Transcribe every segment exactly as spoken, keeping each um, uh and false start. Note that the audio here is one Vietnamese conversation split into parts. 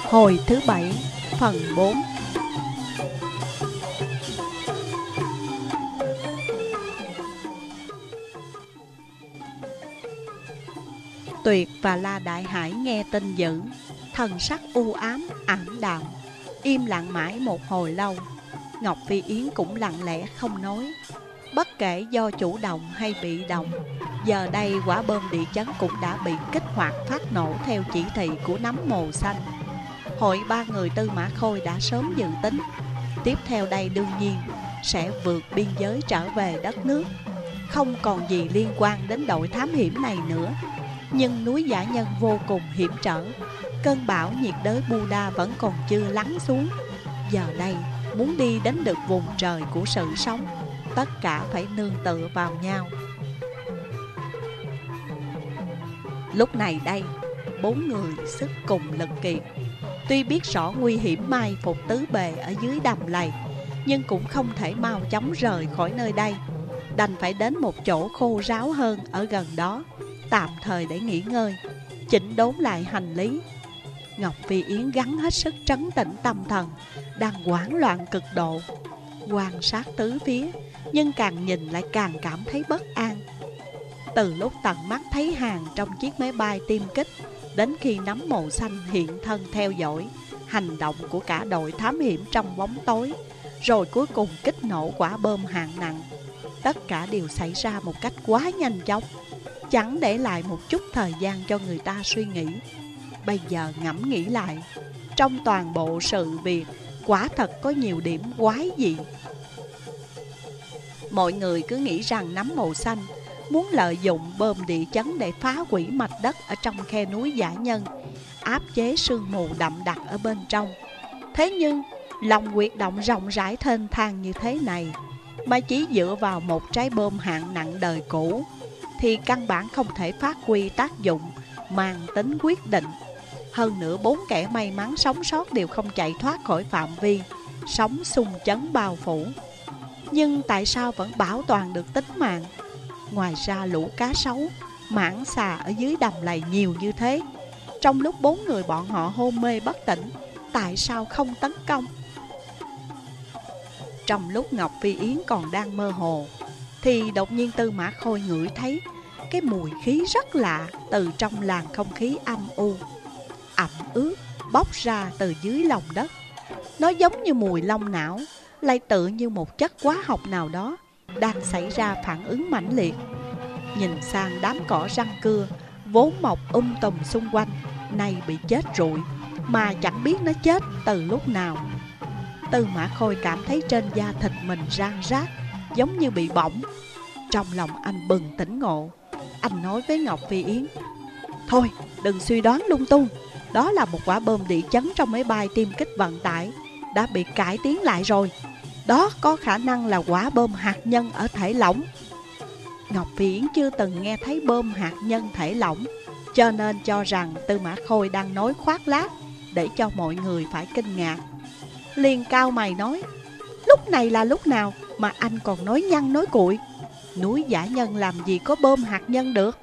Hồi thứ bảy, phần bốn. Tuyệt và La Đại Hải nghe tin dữ, thần sắc u ám, ảm đạm, im lặng mãi một hồi lâu. Ngọc Phi Yến cũng lặng lẽ không nói. Bất kể do chủ động hay bị động, giờ đây quả bom địa chấn cũng đã bị kích hoạt phát nổ theo chỉ thị của nấm mồ xanh. Hội ba người Tư Mã Khôi đã sớm dự tính, tiếp theo đây đương nhiên sẽ vượt biên giới trở về đất nước, không còn gì liên quan đến đội thám hiểm này nữa. Nhưng núi Dã Nhân vô cùng hiểm trở, cơn bão nhiệt đới Buddha vẫn còn chưa lắng xuống. Giờ đây muốn đi đến được vùng trời của sự sống, tất cả phải nương tựa vào nhau. Lúc này đây, bốn người sức cùng lực kiệt. Tuy biết rõ nguy hiểm mai phục tứ bề ở dưới đầm lầy, nhưng cũng không thể mau chóng rời khỏi nơi đây. Đành phải đến một chỗ khô ráo hơn ở gần đó, tạm thời để nghỉ ngơi, chỉnh đốn lại hành lý. Ngọc Phi Yến gắng hết sức trấn tĩnh tâm thần, đang hoảng loạn cực độ, quan sát tứ phía, nhưng càng nhìn lại càng cảm thấy bất an. Từ lúc tận mắt thấy hàng trong chiếc máy bay tiêm kích, đến khi nấm mồ xanh hiện thân theo dõi hành động của cả đội thám hiểm trong bóng tối, rồi cuối cùng kích nổ quả bom hạng nặng, tất cả đều xảy ra một cách quá nhanh chóng, chẳng để lại một chút thời gian cho người ta suy nghĩ. Bây giờ ngẫm nghĩ lại, trong toàn bộ sự việc quả thật có nhiều điểm quái dị. Mọi người cứ nghĩ rằng nấm mồ xanh muốn lợi dụng bom địa chấn để phá hủy mạch đất ở trong khe núi Dã Nhân, áp chế sương mù đậm đặc ở bên trong. Thế nhưng lòng huyệt động rộng rãi thênh thang như thế này, mà chỉ dựa vào một trái bom hạng nặng đời cũ, thì căn bản không thể phát huy tác dụng mang tính quyết định. Hơn nữa bốn kẻ may mắn sống sót đều không chạy thoát khỏi phạm vi sóng xung chấn bao phủ. Nhưng tại sao vẫn bảo toàn được tính mạng? Ngoài ra lũ cá sấu, mãng xà ở dưới đầm lầy nhiều như thế, trong lúc bốn người bọn họ hôn mê bất tỉnh, tại sao không tấn công? Trong lúc Ngọc Phi Yến còn đang mơ hồ, thì đột nhiên Tư Mã Khôi ngửi thấy cái mùi khí rất lạ từ trong làn không khí âm u, ẩm ướt bốc ra từ dưới lòng đất. Nó giống như mùi long não, lại tự như một chất hóa học nào đó đang xảy ra phản ứng mãnh liệt. Nhìn sang đám cỏ răng cưa vốn mọc um tùm xung quanh, nay bị chết rụi, mà chẳng biết nó chết từ lúc nào. Tư Mã Khôi cảm thấy trên da thịt mình rang rát, giống như bị bỏng. Trong lòng anh bừng tỉnh ngộ, anh nói với Ngọc Phi Yến: "Thôi, đừng suy đoán lung tung. Đó là một quả bom địa chấn trong máy bay tiêm kích vận tải, đã bị cải tiến lại rồi. Đó có khả năng là quả bom hạt nhân ở thể lỏng." Ngọc Phi Yến chưa từng nghe thấy bom hạt nhân thể lỏng, cho nên cho rằng Tư Mã Khôi đang nói khoác lác để cho mọi người phải kinh ngạc. Liền cao mày nói: "Lúc này là lúc nào mà anh còn nói nhăng nói cuội? Núi Dã Nhân làm gì có bom hạt nhân được?"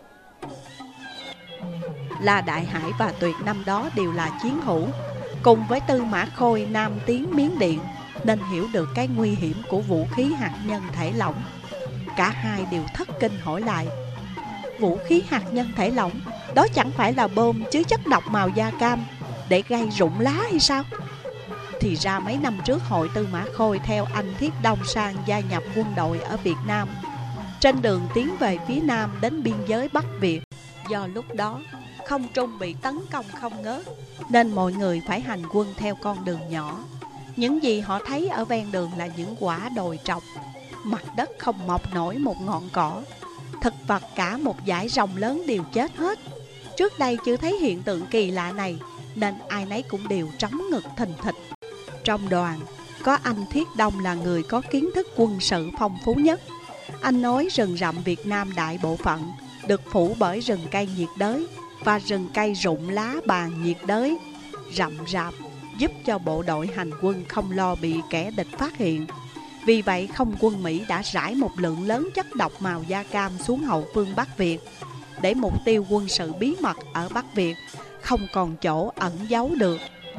La Đại Hải và Tuyệt năm đó đều là chiến hữu, cùng với Tư Mã Khôi nam tiến Miến Điện, nên hiểu được cái nguy hiểm của vũ khí hạt nhân thể lỏng. Cả hai đều thất kinh hỏi lại: "Vũ khí hạt nhân thể lỏng, đó chẳng phải là bom chứa chất độc màu da cam để gây rụng lá hay sao?" Thì ra mấy năm trước hội Tư Mã Khôi theo anh Thiết Đông sang gia nhập quân đội ở Việt Nam. Trên đường tiến về phía nam đến biên giới Bắc Việt, do lúc đó không trung bị tấn công không ngớt, nên mọi người phải hành quân theo con đường nhỏ. Những gì họ thấy ở ven đường là những quả đồi trọc, mặt đất không mọc nổi một ngọn cỏ, thực vật cả một dải rồng lớn đều chết hết. Trước đây chưa thấy hiện tượng kỳ lạ này, nên ai nấy cũng đều trống ngực thình thịch. Trong đoàn có anh Thiết Đông là người có kiến thức quân sự phong phú nhất. Anh nói rừng rậm Việt Nam đại bộ phận được phủ bởi rừng cây nhiệt đới và rừng cây rụng lá bàn nhiệt đới rậm rạp, giúp cho bộ đội hành quân không lo bị kẻ địch phát hiện. Vì vậy không quân Mỹ đã rải một lượng lớn chất độc màu da cam xuống hậu phương Bắc Việt, để mục tiêu quân sự bí mật ở Bắc Việt không còn chỗ ẩn giấu được.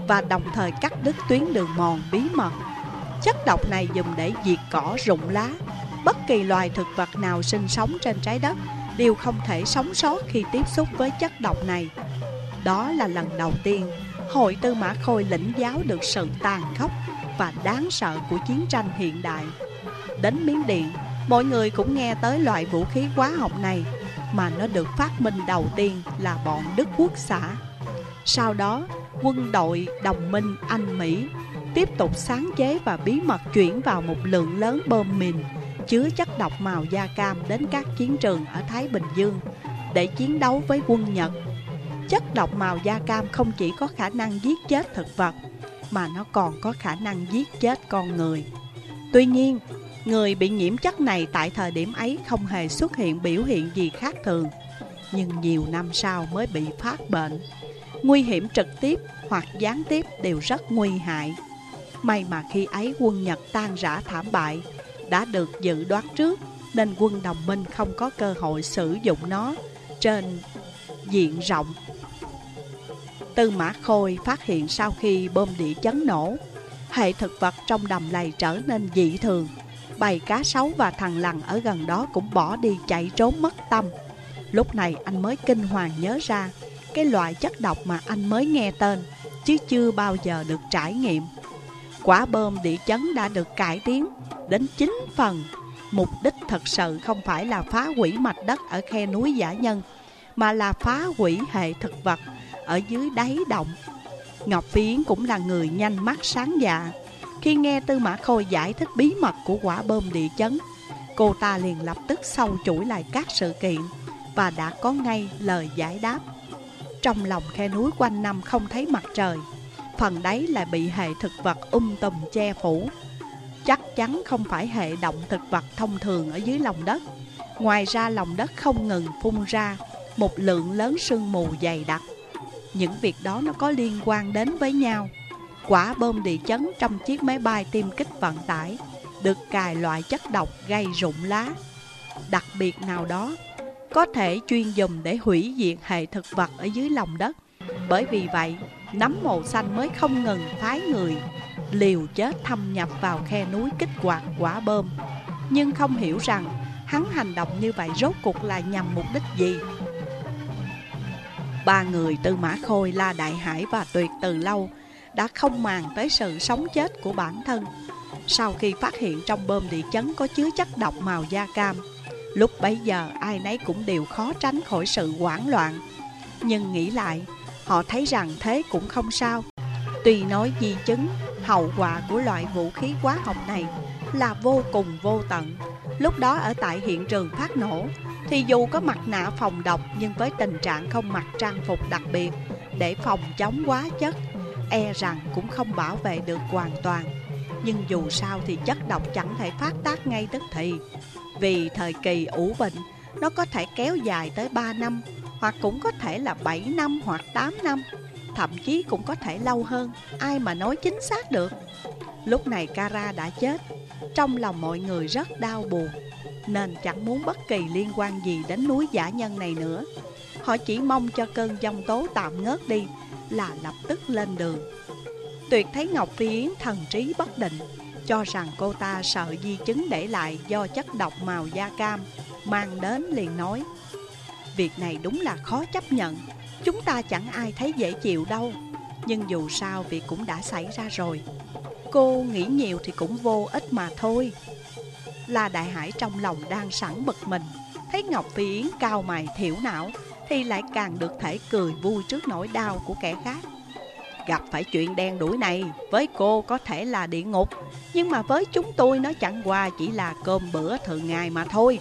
và đồng thời cắt đứt tuyến đường mòn bí mật. Chất độc này dùng để diệt cỏ rụng lá. Bất kỳ loài thực vật nào sinh sống trên trái đất đều không thể sống sót khi tiếp xúc với chất độc này. Đó là lần đầu tiên Hội Tư Mã Khôi lĩnh giáo được sự tàn khốc và đáng sợ của chiến tranh hiện đại. Đến Miến Điện, mọi người cũng nghe tới loại vũ khí hóa học này, mà nó được phát minh đầu tiên là bọn Đức Quốc xã. Sau đó, quân đội đồng minh Anh Mỹ tiếp tục sáng chế và bí mật chuyển vào một lượng lớn bom mìn chứa chất độc màu da cam đến các chiến trường ở Thái Bình Dương để chiến đấu với quân Nhật. Chất độc màu da cam không chỉ có khả năng giết chết thực vật, mà nó còn có khả năng giết chết con người. Tuy nhiên, người bị nhiễm chất này tại thời điểm ấy không hề xuất hiện biểu hiện gì khác thường, nhưng nhiều năm sau mới bị phát bệnh. Nguy hiểm trực tiếp hoặc gián tiếp đều rất nguy hại. May mà khi ấy quân Nhật tan rã thảm bại đã được dự đoán trước, nên quân đồng minh không có cơ hội sử dụng nó trên diện rộng. Tư Mã Khôi phát hiện sau khi bom địa chấn nổ, hệ thực vật trong đầm lầy trở nên dị thường. Bầy cá sấu và thằn lằn ở gần đó cũng bỏ đi chạy trốn mất tâm. Lúc này anh mới kinh hoàng nhớ ra cái loại chất độc mà anh mới nghe tên, chứ chưa bao giờ được trải nghiệm. Quả bom địa chấn đã được cải tiến đến chín phần. Mục đích thật sự không phải là phá hủy mạch đất ở khe núi Dã Nhân, mà là phá hủy hệ thực vật ở dưới đáy động. Ngọc Phi Yến cũng là người nhanh mắt sáng dạ. Khi nghe Tư Mã Khôi giải thích bí mật của quả bom địa chấn, cô ta liền lập tức sâu chuỗi lại các sự kiện và đã có ngay lời giải đáp. Trong lòng khe núi quanh năm không thấy mặt trời, phần đáy lại bị hệ thực vật um tùm che phủ. Chắc chắn không phải hệ động thực vật thông thường ở dưới lòng đất. Ngoài ra lòng đất không ngừng phun ra một lượng lớn sương mù dày đặc. Những việc đó nó có liên quan đến với nhau. Quả bom địa chấn trong chiếc máy bay tiêm kích vận tải được cài loại chất độc gây rụng lá đặc biệt nào đó, có thể chuyên dùng để hủy diệt hệ thực vật ở dưới lòng đất. Bởi vì vậy, nấm màu xanh mới không ngừng phái người liều chết thâm nhập vào khe núi kích hoạt quả bom. Nhưng không hiểu rằng hắn hành động như vậy rốt cuộc là nhằm mục đích gì. Ba người Tư Mã Khôi, La Đại Hải và Tuyệt từ lâu đã không màng tới sự sống chết của bản thân. Sau khi phát hiện trong bom địa chấn có chứa chất độc màu da cam, lúc bấy giờ ai nấy cũng đều khó tránh khỏi sự hoảng loạn. Nhưng nghĩ lại, họ thấy rằng thế cũng không sao. Tuy nói di chứng, hậu quả của loại vũ khí hóa học này là vô cùng vô tận. Lúc đó ở tại hiện trường phát nổ, thì dù có mặt nạ phòng độc, nhưng với tình trạng không mặc trang phục đặc biệt để phòng chống hóa chất, e rằng cũng không bảo vệ được hoàn toàn. Nhưng dù sao thì chất độc chẳng thể phát tác ngay tức thì. Vì thời kỳ ủ bệnh, nó có thể kéo dài tới ba năm, hoặc cũng có thể là bảy năm hoặc tám năm, thậm chí cũng có thể lâu hơn, ai mà nói chính xác được. Lúc này Kara đã chết, trong lòng mọi người rất đau buồn, nên chẳng muốn bất kỳ liên quan gì đến núi Dã Nhân này nữa. Họ chỉ mong cho cơn giông tố tạm ngớt đi là lập tức lên đường. Tuyệt thấy Ngọc Phi Yến thần trí bất định, cho rằng cô ta sợ di chứng để lại do chất độc màu da cam mang đến, liền nói: việc này đúng là khó chấp nhận, chúng ta chẳng ai thấy dễ chịu đâu. Nhưng dù sao việc cũng đã xảy ra rồi, cô nghĩ nhiều thì cũng vô ích mà thôi. La Đại Hải trong lòng đang sẵn bực mình, thấy Ngọc Phi Yến cao mày thiểu não thì lại càng được thể cười vui trước nỗi đau của kẻ khác. Gặp phải chuyện đen đủi này, với cô có thể là địa ngục, nhưng mà với chúng tôi nó chẳng qua chỉ là cơm bữa thường ngày mà thôi.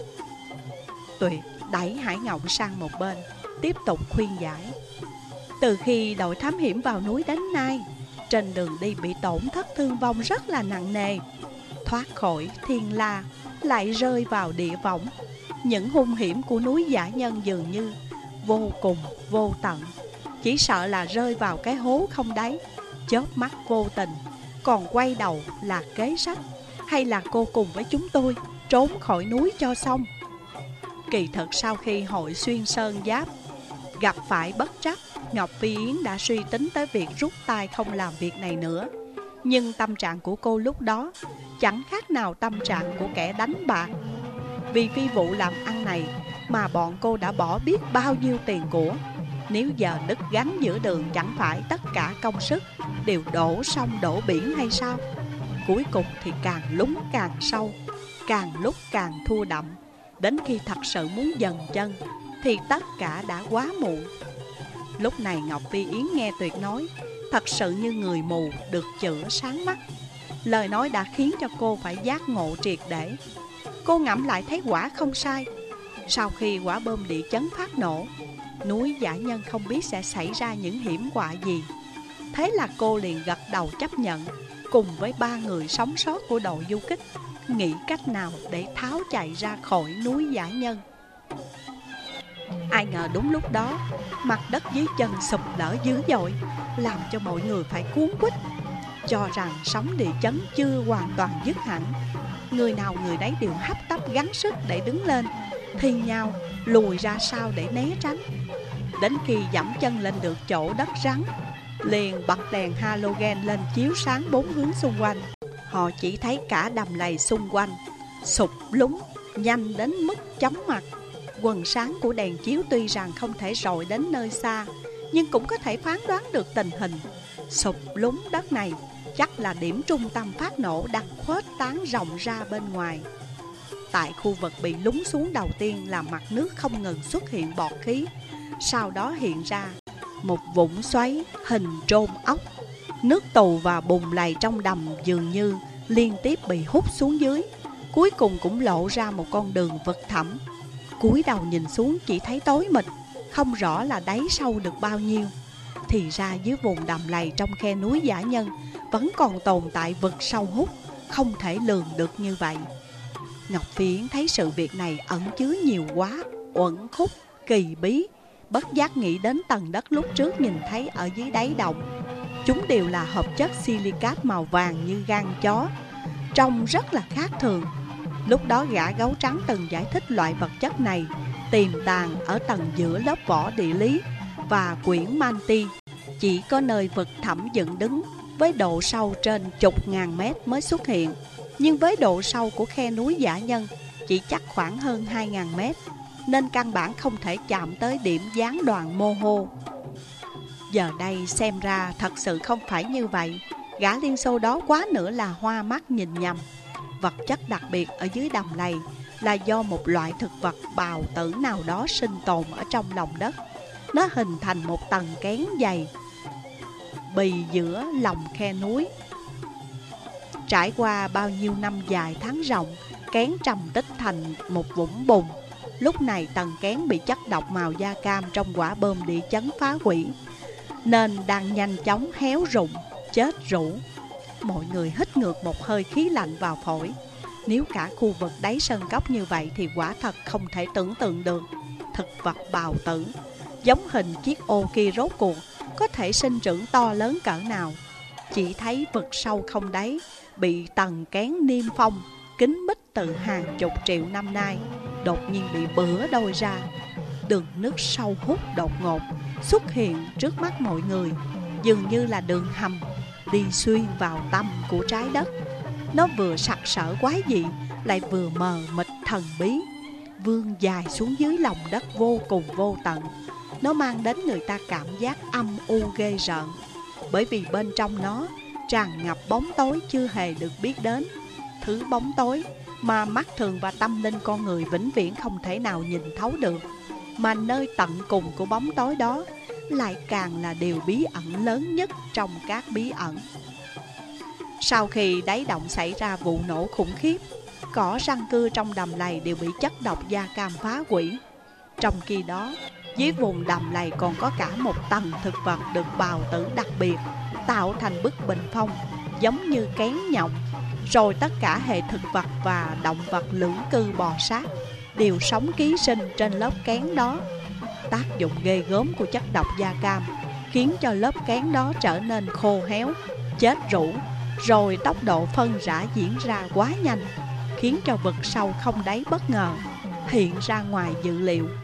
Tuyệt đẩy Hải Ngộng sang một bên, tiếp tục khuyên giải. Từ khi đội thám hiểm vào núi đến nay, trên đường đi bị tổn thất thương vong rất là nặng nề. Thoát khỏi thiên la, lại rơi vào địa võng. Những hung hiểm của núi Dã Nhân dường như vô cùng vô tận, chỉ sợ là rơi vào cái hố không đáy. Chớp mắt vô tình, còn quay đầu là kế sách. Hay là cô cùng với chúng tôi trốn khỏi núi cho xong. Kỳ thực sau khi hội xuyên sơn giáp Gặp phải bất trắc, Ngọc Phi Yến đã suy tính tới việc rút tay không làm việc này nữa. Nhưng tâm trạng của cô lúc đó chẳng khác nào tâm trạng của kẻ đánh bạc. Vì phi vụ làm ăn này mà bọn cô đã bỏ biết bao nhiêu tiền của. Nếu giờ đứt gánh giữa đường, chẳng phải tất cả công sức đều đổ sông đổ biển hay sao? Cuối cùng thì càng lún càng sâu, càng lúc càng thua đậm. Đến khi thật sự muốn dần chân thì tất cả đã quá muộn. Lúc này Ngọc Phi Yến nghe Tuyệt nói, thật sự như người mù được chữa sáng mắt. Lời nói đã khiến cho cô phải giác ngộ triệt để. Cô ngẫm lại thấy quả không sai. Sau khi quả bom địa chấn phát nổ, núi Dã Nhân không biết sẽ xảy ra những hiểm họa gì. Thế là cô liền gật đầu chấp nhận, cùng với ba người sống sót của đội du kích, nghĩ cách nào để tháo chạy ra khỏi núi Dã Nhân. Ai ngờ đúng lúc đó, mặt đất dưới chân sụp đổ dữ dội, làm cho mọi người phải cuốn quýt. Cho rằng sóng địa chấn chưa hoàn toàn dứt hẳn, người nào người đấy đều hấp tấp gắng sức để đứng lên, thì nhau lùi ra sau để né tránh. Đến khi dẫm chân lên được chỗ đất rắn, liền bật đèn halogen lên chiếu sáng bốn hướng xung quanh. Họ chỉ thấy cả đầm lầy xung quanh sụp lún nhanh đến mức chóng mặt. Quần sáng của đèn chiếu tuy rằng không thể rọi đến nơi xa, nhưng cũng có thể phán đoán được tình hình. Sụp lún đất này chắc là điểm trung tâm phát nổ đang khuếch tán rộng ra bên ngoài. Tại khu vực bị lún xuống đầu tiên là mặt nước không ngừng xuất hiện bọt khí, sau đó hiện ra một vũng xoáy hình trôn ốc. Nước tù và bùn lầy trong đầm dường như liên tiếp bị hút xuống dưới, cuối cùng cũng lộ ra một con đường vực thẳm. Cúi đầu nhìn xuống chỉ thấy tối mịt, không rõ là đáy sâu được bao nhiêu. Thì ra dưới vùng đầm lầy trong khe núi Dã Nhân vẫn còn tồn tại vực sâu hút, không thể lường được như vậy. Ngọc Phi Yến thấy sự việc này ẩn chứa nhiều quá, uẩn khúc, kỳ bí, bất giác nghĩ đến tầng đất lúc trước nhìn thấy ở dưới đáy động. Chúng đều là hợp chất silicat màu vàng như gan chó, trông rất là khác thường. Lúc đó gã gấu trắng từng giải thích loại vật chất này tiềm tàng ở tầng giữa lớp vỏ địa lý và quyển manti, chỉ có nơi vực thẳm dựng đứng với độ sâu trên chục ngàn mét mới xuất hiện. Nhưng với độ sâu của khe núi Dã Nhân chỉ chắc khoảng hơn hai ngàn mét, nên căn bản không thể chạm tới điểm gián đoạn mô hô. Giờ đây xem ra thật sự không phải như vậy. Gã Liên Xô đó quá nữa là hoa mắt nhìn nhầm. Vật chất đặc biệt ở dưới đầm lầy là do một loại thực vật bào tử nào đó sinh tồn ở trong lòng đất. Nó hình thành một tầng kén dày bì giữa lòng khe núi. Trải qua bao nhiêu năm dài tháng rộng, kén trầm tích thành một vũng bùn. Lúc này tầng kén bị chất độc màu da cam trong quả bom địa chấn phá hủy, nên đang nhanh chóng héo rụng, chết rũ. Mọi người hít ngược một hơi khí lạnh vào phổi. Nếu cả khu vực đáy sơn cốc như vậy thì quả thật không thể tưởng tượng được thực vật bào tử giống hình chiếc ô kia rốt cuộc có thể sinh trưởng to lớn cỡ nào. Chỉ thấy vực sâu không đáy, bị tầng kén niêm phong kín mít từ hàng chục triệu năm nay, đột nhiên bị bữa đôi ra. Đường nước sâu hút đột ngột xuất hiện trước mắt mọi người, dường như là đường hầm đi xuyên vào tâm của trái đất. Nó vừa sặc sỡ quái dị, lại vừa mờ mịt thần bí, vươn dài xuống dưới lòng đất vô cùng vô tận. Nó mang đến người ta cảm giác âm u ghê rợn, bởi vì bên trong nó tràn ngập bóng tối chưa hề được biết đến. Thứ bóng tối mà mắt thường và tâm linh con người vĩnh viễn không thể nào nhìn thấu được. Mà nơi tận cùng của bóng tối đó lại càng là điều bí ẩn lớn nhất trong các bí ẩn. Sau khi đáy động xảy ra vụ nổ khủng khiếp, cỏ răng cưa trong đầm lầy đều bị chất độc da cam phá hủy. Trong khi đó, dưới vùng đầm lầy còn có cả một tầng thực vật được bào tử đặc biệt, tạo thành bức bình phong giống như kén nhộng. Rồi tất cả hệ thực vật và động vật lưỡng cư bò sát đều sống ký sinh trên lớp kén đó. Tác dụng ghê gớm của chất độc da cam khiến cho lớp kén đó trở nên khô héo, chết rũ. Rồi tốc độ phân rã diễn ra quá nhanh, khiến cho vực sâu không đáy bất ngờ hiện ra ngoài dự liệu.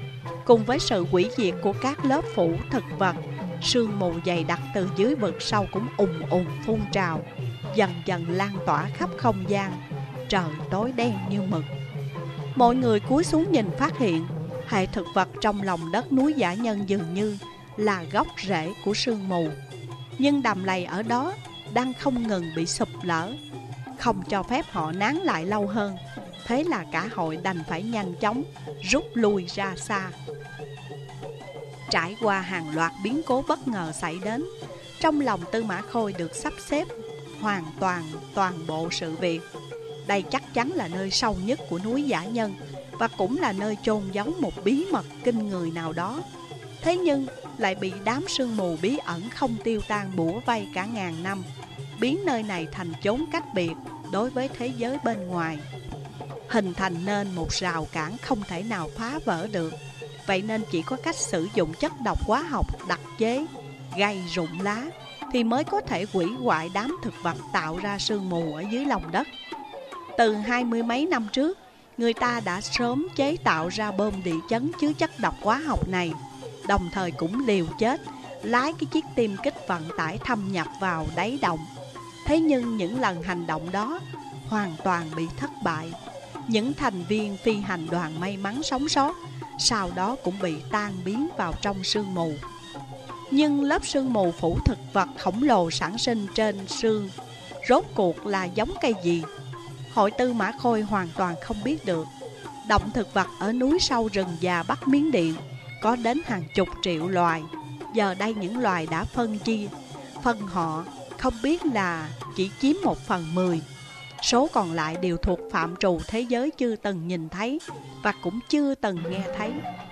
Cùng với sự hủy diệt của các lớp phủ thực vật, sương mù dày đặc từ dưới vực sâu cũng ùn ùn phun trào, dần dần lan tỏa khắp không gian. Trời tối đen như mực. Mọi người cúi xuống nhìn phát hiện, hệ thực vật trong lòng đất núi Dã Nhân dường như là gốc rễ của sương mù. Nhưng đầm lầy ở đó đang không ngừng bị sụp lở, không cho phép họ nán lại lâu hơn. Thế là cả hội đành phải nhanh chóng rút lui ra xa. Trải qua hàng loạt biến cố bất ngờ xảy đến, trong lòng Tư Mã Khôi được sắp xếp hoàn toàn toàn bộ sự việc. Đây chắc chắn là nơi sâu nhất của núi Dã Nhân, và cũng là nơi chôn giấu một bí mật kinh người nào đó. Thế nhưng lại bị đám sương mù bí ẩn không tiêu tan bủa vây cả ngàn năm, biến nơi này thành chốn cách biệt đối với thế giới bên ngoài, hình thành nên một rào cản không thể nào phá vỡ được. Vậy nên chỉ có cách sử dụng chất độc hóa học đặc chế gây rụng lá thì mới có thể hủy hoại đám thực vật tạo ra sương mù ở dưới lòng đất. Từ hai mươi mấy năm trước, người ta đã sớm chế tạo ra bom địa chấn chứa chất độc hóa học này, đồng thời cũng liều chết lái cái chiếc tiêm kích vận tải thâm nhập vào đáy động. Thế nhưng những lần hành động đó hoàn toàn bị thất bại. Những thành viên phi hành đoàn may mắn sống sót sau đó cũng bị tan biến vào trong sương mù. Nhưng lớp sương mù phủ thực vật khổng lồ sản sinh trên sương rốt cuộc là giống cây gì? Hội Tư Mã Khôi hoàn toàn không biết được. Động thực vật ở núi sâu rừng già Bắc Miến Điện có đến hàng chục triệu loài. Giờ đây những loài đã phân chia, phân họ không biết là chỉ chiếm một phần mười. Số còn lại đều thuộc phạm trù thế giới chưa từng nhìn thấy và cũng chưa từng nghe thấy.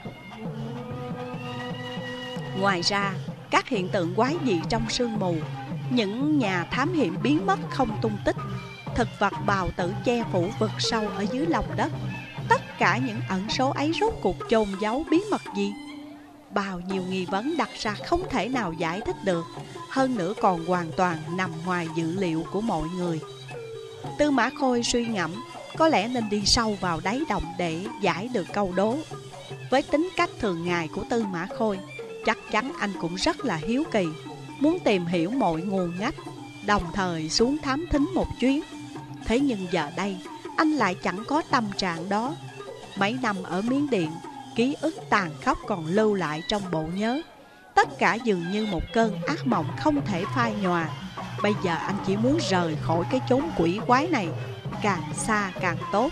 Ngoài ra, các hiện tượng quái dị trong sương mù, những nhà thám hiểm biến mất không tung tích, thực vật bào tử che phủ vực sâu ở dưới lòng đất, tất cả những ẩn số ấy rốt cuộc chôn giấu bí mật gì? Bao nhiêu nghi vấn đặt ra không thể nào giải thích được, hơn nữa còn hoàn toàn nằm ngoài dự liệu của mọi người. Tư Mã Khôi suy ngẫm, có lẽ nên đi sâu vào đáy động để giải được câu đố. Với tính cách thường ngày của Tư Mã Khôi, chắc chắn anh cũng rất là hiếu kỳ, muốn tìm hiểu mọi nguồn ngách, đồng thời xuống thám thính một chuyến. Thế nhưng giờ đây, anh lại chẳng có tâm trạng đó. Mấy năm ở Miến Điện, ký ức tàn khốc còn lưu lại trong bộ nhớ. Tất cả dường như một cơn ác mộng không thể phai nhòa. Bây giờ anh chỉ muốn rời khỏi cái chốn quỷ quái này, càng xa càng tốt.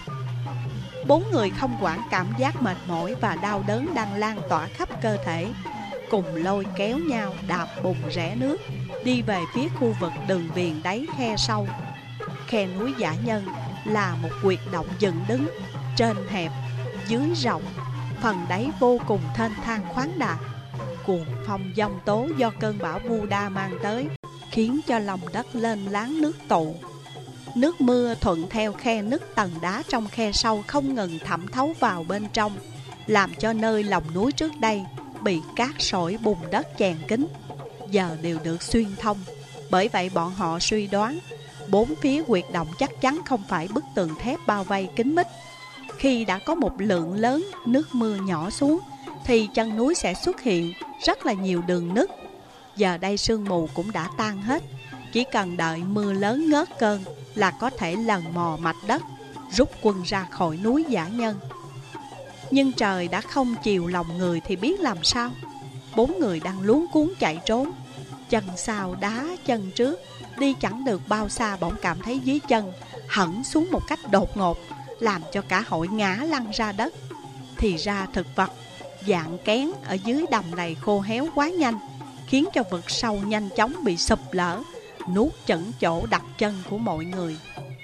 Bốn người không quản cảm giác mệt mỏi và đau đớn đang lan tỏa khắp cơ thể, cùng lôi kéo nhau đạp bùn rẽ nước, đi về phía khu vực đường viền đáy khe sâu. Khe núi Dã Nhân là một huyệt động dựng đứng, trên hẹp, dưới rộng, phần đáy vô cùng thênh thang khoáng đạt. Cuồng phong giông tố do cơn bão Vu Đa mang tới khiến cho lòng đất lên láng nước tụ. Nước mưa thuận theo khe nứt tầng đá trong khe sâu không ngừng thẩm thấu vào bên trong, làm cho nơi lòng núi trước đây bị cát sỏi bùn đất chèn kín, giờ đều được xuyên thông. Bởi vậy bọn họ suy đoán bốn phía huyệt động chắc chắn không phải bức tường thép bao vây kín mít. Khi đã có một lượng lớn nước mưa nhỏ xuống thì chân núi sẽ xuất hiện rất là nhiều đường nứt. Giờ đây sương mù cũng đã tan hết, chỉ cần đợi mưa lớn ngớt cơn là có thể lần mò mạch đất, rút quân ra khỏi núi Dã Nhân. Nhưng trời đã không chiều lòng người thì biết làm sao. Bốn người đang luống cuống chạy trốn, chân sau đá chân trước, đi chẳng được bao xa bỗng cảm thấy dưới chân hẳn xuống một cách đột ngột, làm cho cả hội ngã lăn ra đất. Thì ra thực vật dạng kén ở dưới đầm lầy khô héo quá nhanh, khiến cho vực sâu nhanh chóng bị sụp lở, nuốt chửng chỗ đặt chân của mọi người.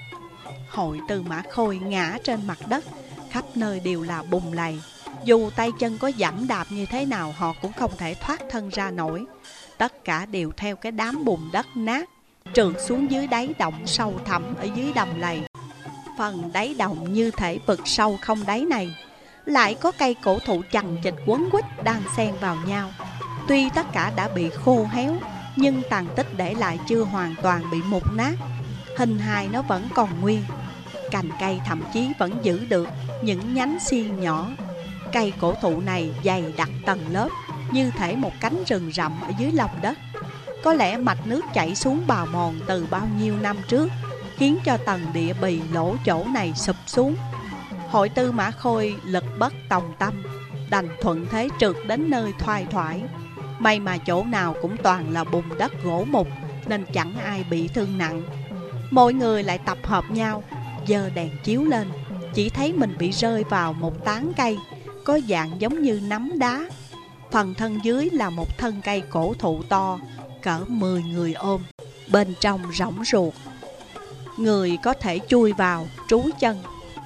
Hội Tư Mã Khôi ngã trên mặt đất, khắp nơi đều là bùn lầy. Dù tay chân có giẫm đạp như thế nào họ cũng không thể thoát thân ra nổi. Tất cả đều theo cái đám bùn đất nát trượt xuống dưới đáy động sâu thẳm ở dưới đầm lầy. Phần đáy động như thể vực sâu không đáy này lại có cây cổ thụ chằng chịt quấn quýt đang xen vào nhau. Tuy tất cả đã bị khô héo, nhưng tàn tích để lại chưa hoàn toàn bị mục nát. Hình hài nó vẫn còn nguyên, cành cây thậm chí vẫn giữ được những nhánh xiên nhỏ. Cây cổ thụ này dày đặc tầng lớp, như thể một cánh rừng rậm ở dưới lòng đất. Có lẽ mạch nước chảy xuống bào mòn từ bao nhiêu năm trước, khiến cho tầng địa bì lỗ chỗ này sụp xuống. Hội Tư Mã Khôi lực bất tòng tâm, đành thuận thế trượt đến nơi thoai thoải. May mà chỗ nào cũng toàn là bùn đất gỗ mục, nên chẳng ai bị thương nặng. Mọi người lại tập hợp nhau, giơ đèn chiếu lên, chỉ thấy mình bị rơi vào một tán cây, có dạng giống như nắm đá. Phần thân dưới là một thân cây cổ thụ to, cỡ mười người ôm, bên trong rỗng ruột. Người có thể chui vào, trú chân.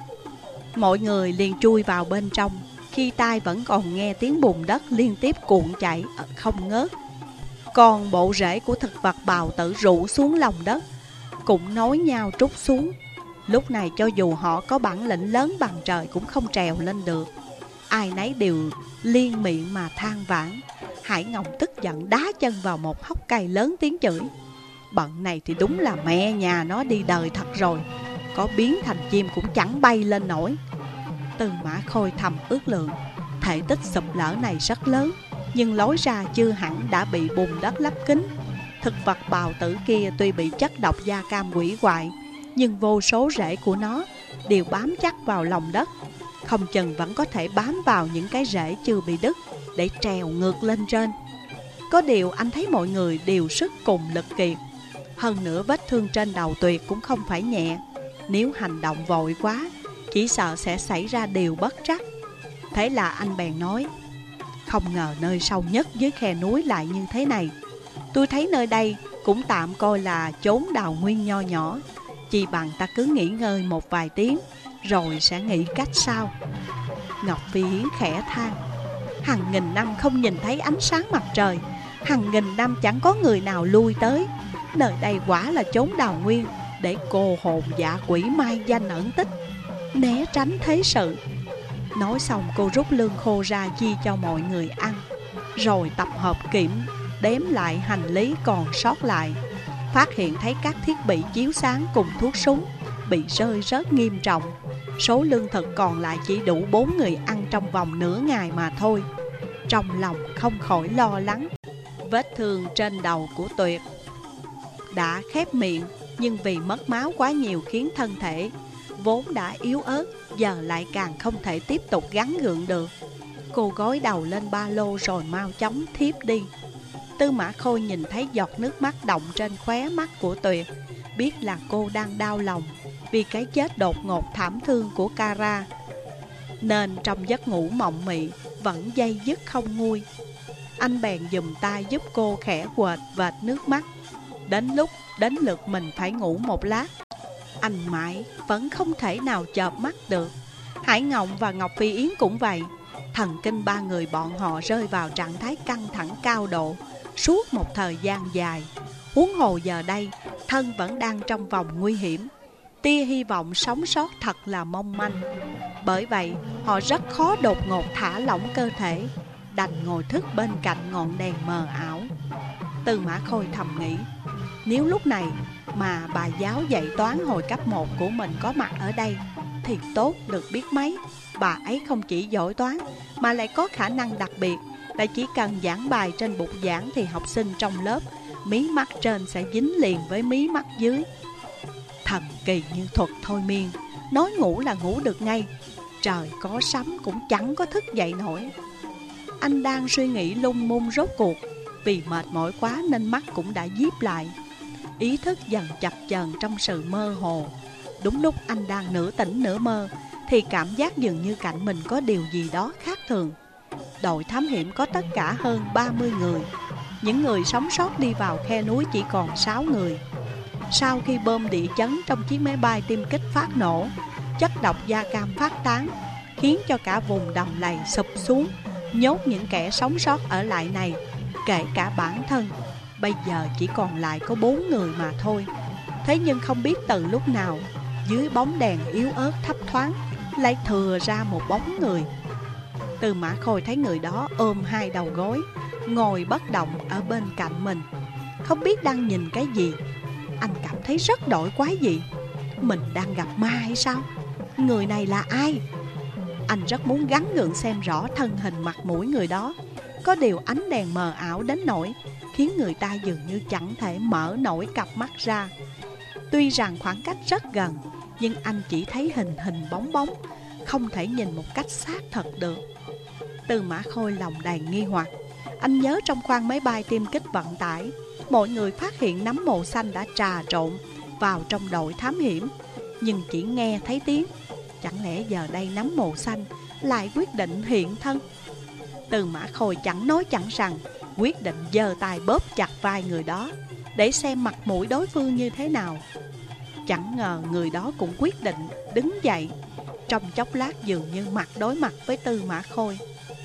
Mọi người liền chui vào bên trong, khi tai vẫn còn nghe tiếng bùn đất liên tiếp cuộn chảy không ngớt. Còn bộ rễ của thực vật bào tử rụ xuống lòng đất, cũng nối nhau trút xuống. Lúc này cho dù họ có bản lĩnh lớn bằng trời cũng không trèo lên được. Ai nấy đều liên miệng mà than vãn. Hải Ngọc tức giận đá chân vào một hốc cây lớn tiếng chửi: Bận này thì đúng là mẹ nhà nó đi đời thật rồi, có biến thành chim cũng chẳng bay lên nổi. Tư Mã Khôi thầm ước lượng, thể tích sụp lở này rất lớn, nhưng lối ra chưa hẳn đã bị bùn đất lấp kín. Thực vật bào tử kia tuy bị chất độc da cam hủy hoại, nhưng vô số rễ của nó đều bám chắc vào lòng đất, không chừng vẫn có thể bám vào những cái rễ chưa bị đứt để trèo ngược lên trên. Có điều anh thấy mọi người đều sức cùng lực kiệt. Hơn nữa vết thương trên đầu Tuyệt cũng không phải nhẹ, nếu hành động vội quá chỉ sợ sẽ xảy ra điều bất trắc. Thế là anh bèn nói: Không ngờ nơi sâu nhất dưới khe núi lại như thế này. Tôi thấy nơi đây cũng tạm coi là chốn đào nguyên nho nhỏ, chỉ bằng ta cứ nghỉ ngơi một vài tiếng, rồi sẽ nghĩ cách sau. Ngọc Phi Yến khẽ than: Hàng nghìn năm không nhìn thấy ánh sáng mặt trời, hàng nghìn năm chẳng có người nào lui tới. Nơi đây quả là chốn đào nguyên, để cô hồn dạ quỷ mai danh ẩn tích, né tránh thế sự. Nói xong cô rút lương khô ra chia cho mọi người ăn, rồi tập hợp kiểm đếm lại hành lý còn sót lại. Phát hiện thấy các thiết bị chiếu sáng cùng thuốc súng bị rơi rớt nghiêm trọng. Số lương thực còn lại chỉ đủ bốn người ăn trong vòng nửa ngày mà thôi. Trong lòng không khỏi lo lắng. Vết thương trên đầu của Tuyệt đã khép miệng, nhưng vì mất máu quá nhiều khiến thân thể vốn đã yếu ớt giờ lại càng không thể tiếp tục gắng gượng được. Cô gối đầu lên ba lô rồi mau chóng thiếp đi. Tư Mã Khôi nhìn thấy giọt nước mắt đọng trên khóe mắt của Tuyệt, biết là cô đang đau lòng vì cái chết đột ngột thảm thương của Kara, nên trong giấc ngủ mộng mị vẫn dây dứt không nguôi. Anh bèn giùm tay giúp cô khẽ quệt vệt nước mắt. Đến lúc đến lượt mình phải ngủ một lát, anh mãi vẫn không thể nào chợp mắt được. Hải Ngộng và Ngọc Phi Yến cũng vậy. Thần kinh ba người bọn họ rơi vào trạng thái căng thẳng cao độ suốt một thời gian dài. Huống hồ giờ đây thân vẫn đang trong vòng nguy hiểm, tia hy vọng sống sót thật là mong manh. Bởi vậy họ rất khó đột ngột thả lỏng cơ thể, đành ngồi thức bên cạnh ngọn đèn mờ ảo. Tư Mã Khôi thầm nghĩ, nếu lúc này mà bà giáo dạy toán hồi cấp một của mình có mặt ở đây thì tốt được biết mấy. Bà ấy không chỉ giỏi toán mà lại có khả năng đặc biệt, là chỉ cần giảng bài trên bục giảng thì học sinh trong lớp mí mắt trên sẽ dính liền với mí mắt dưới. Thần kỳ như thuật thôi miên, nói ngủ là ngủ được ngay, trời có sấm cũng chẳng có thức dậy nổi. Anh đang suy nghĩ lung mung rốt cuộc, vì mệt mỏi quá nên mắt cũng đã díp lại. Ý thức dần chập chờn trong sự mơ hồ. Đúng lúc anh đang nửa tỉnh nửa mơ thì cảm giác dường như cạnh mình có điều gì đó khác thường. Đội thám hiểm có tất cả hơn ba mươi người. Những người sống sót đi vào khe núi chỉ còn sáu người. Sau khi bom địa chấn trong chiếc máy bay tiêm kích phát nổ, chất độc da cam phát tán, khiến cho cả vùng đầm lầy sụp xuống, nhốt những kẻ sống sót ở lại này, kể cả bản thân. Bây giờ chỉ còn lại có bốn người mà thôi. Thế nhưng không biết từ lúc nào, dưới bóng đèn yếu ớt thấp thoáng lại thừa ra một bóng người. Tư Mã Khôi thấy người đó ôm hai đầu gối, ngồi bất động ở bên cạnh mình, không biết đang nhìn cái gì. Anh cảm thấy rất đổi quái dị. Mình đang gặp ma hay sao? Người này là ai? Anh rất muốn gắng gượng xem rõ thân hình mặt mũi người đó. Có điều ánh đèn mờ ảo đến nỗi khiến người ta dường như chẳng thể mở nổi cặp mắt ra. Tuy rằng khoảng cách rất gần, nhưng anh chỉ thấy hình hình bóng bóng, không thể nhìn một cách xác thật được. Tư Mã Khôi lòng đầy nghi hoặc. Anh nhớ trong khoang máy bay tiêm kích vận tải, mọi người phát hiện nấm màu xanh đã trà trộn vào trong đội thám hiểm, nhưng chỉ nghe thấy tiếng. Chẳng lẽ giờ đây nấm màu xanh lại quyết định hiện thân? Tư Mã Khôi chẳng nói chẳng rằng, quyết định giơ tay bóp chặt vai người đó để xem mặt mũi đối phương như thế nào. Chẳng ngờ người đó cũng quyết định đứng dậy. Trong chốc lát dường như mặt đối mặt với Tư Mã Khôi.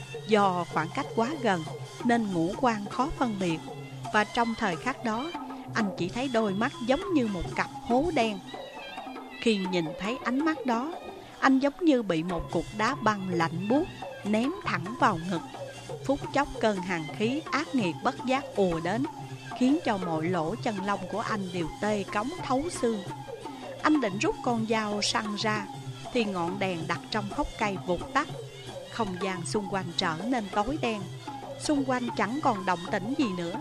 Do khoảng cách quá gần nên ngũ quan khó phân biệt, và trong thời khắc đó anh chỉ thấy đôi mắt giống như một cặp hố đen. Khi nhìn thấy ánh mắt đó, anh giống như bị một cục đá băng lạnh buốt ném thẳng vào ngực. Phút chốc cơn hàn khí ác nghiệt bất giác ùa đến, khiến cho mọi lỗ chân lông của anh đều tê cống thấu xương. Anh định rút con dao săn ra thì ngọn đèn đặt trong hốc cây vụt tắt. Không gian xung quanh trở nên tối đen, xung quanh chẳng còn động tĩnh gì nữa.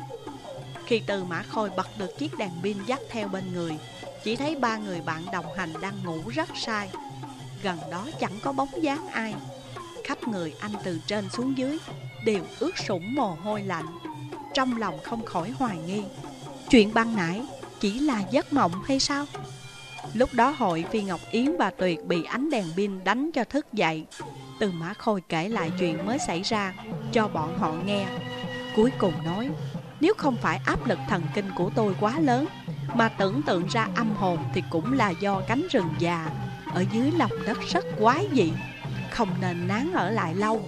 Khi Tư Mã Khôi bật được chiếc đèn pin dắt theo bên người, chỉ thấy ba người bạn đồng hành đang ngủ rất say. Gần đó chẳng có bóng dáng ai. Khắp người anh từ trên xuống dưới đều ướt sũng mồ hôi lạnh. Trong lòng không khỏi hoài nghi, chuyện ban nãy chỉ là giấc mộng hay sao? Lúc đó Hội Phi Ngọc Yến và Tuyệt bị ánh đèn pin đánh cho thức dậy. Tư Mã Khôi kể lại chuyện mới xảy ra cho bọn họ nghe. Cuối cùng nói, nếu không phải áp lực thần kinh của tôi quá lớn mà tưởng tượng ra âm hồn thì cũng là do cánh rừng già ở dưới lòng đất rất quái dị, không nên nán ở lại lâu.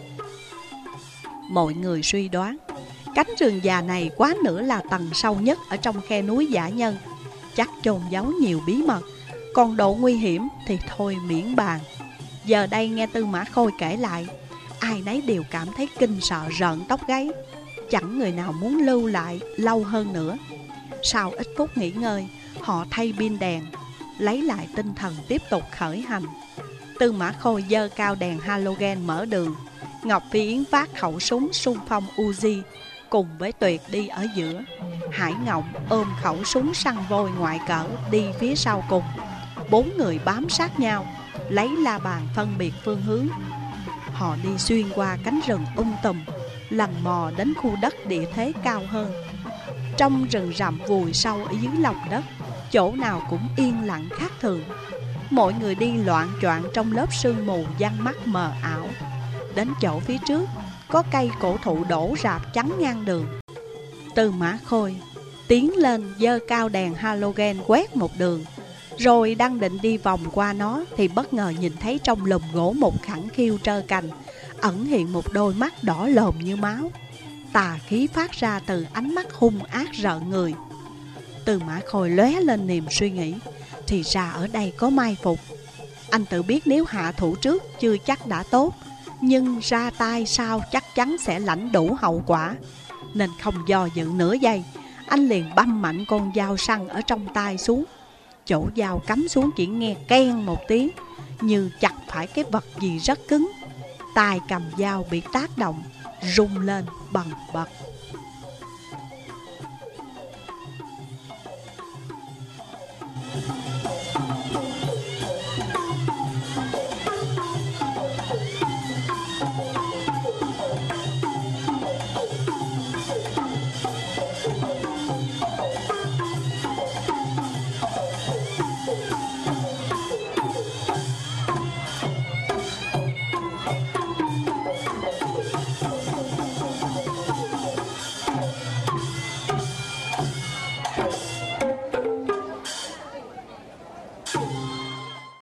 Mọi người suy đoán cánh rừng già này quá nữa là tầng sâu nhất ở trong khe núi Dã Nhân, chắc chôn giấu nhiều bí mật. Còn độ nguy hiểm thì thôi miễn bàn. Giờ đây nghe Tư Mã Khôi kể lại, ai nấy đều cảm thấy kinh sợ rợn tóc gáy. Chẳng người nào muốn lưu lại lâu hơn nữa. Sau ít phút nghỉ ngơi, họ thay pin đèn, lấy lại tinh thần tiếp tục khởi hành. Tư Mã Khôi giơ cao đèn halogen mở đường. Ngọc Phi Yến vác khẩu súng xung phong Uzi, cùng với Tuyệt đi ở giữa. Hải Ngộng ôm khẩu súng săn vôi ngoại cỡ đi phía sau cùng. Bốn người bám sát nhau, lấy la bàn phân biệt phương hướng. Họ đi xuyên qua cánh rừng um tùm, lần mò đến khu đất địa thế cao hơn. Trong rừng rậm vùi sâu ở dưới lòng đất, chỗ nào cũng yên lặng khác thường. Mọi người đi loạn choạng trong lớp sương mù giăng mắt mờ ảo. Đến chỗ phía trước, có cây cổ thụ đổ rạp chắn ngang đường. Tư Mã Khôi tiến lên giơ cao đèn halogen quét một đường, rồi đang định đi vòng qua nó thì bất ngờ nhìn thấy trong lùm gỗ một khẳng khiu trơ cành ẩn hiện một đôi mắt đỏ lòm như máu. Tà khí phát ra từ ánh mắt hung ác rợn người. Tư Mã Khôi lóe lên niềm suy nghĩ, thì ra ở đây có mai phục. Anh tự biết nếu hạ thủ trước chưa chắc đã tốt, nhưng ra tay sau chắc chắn sẽ lãnh đủ hậu quả. Nên không do dự nửa giây, anh liền băm mạnh con dao săn ở trong tay xuống. Chỗ dao cắm xuống chỉ nghe keng một tiếng, như chặt phải cái vật gì rất cứng. Tay cầm dao bị tác động, rung lên bần bật.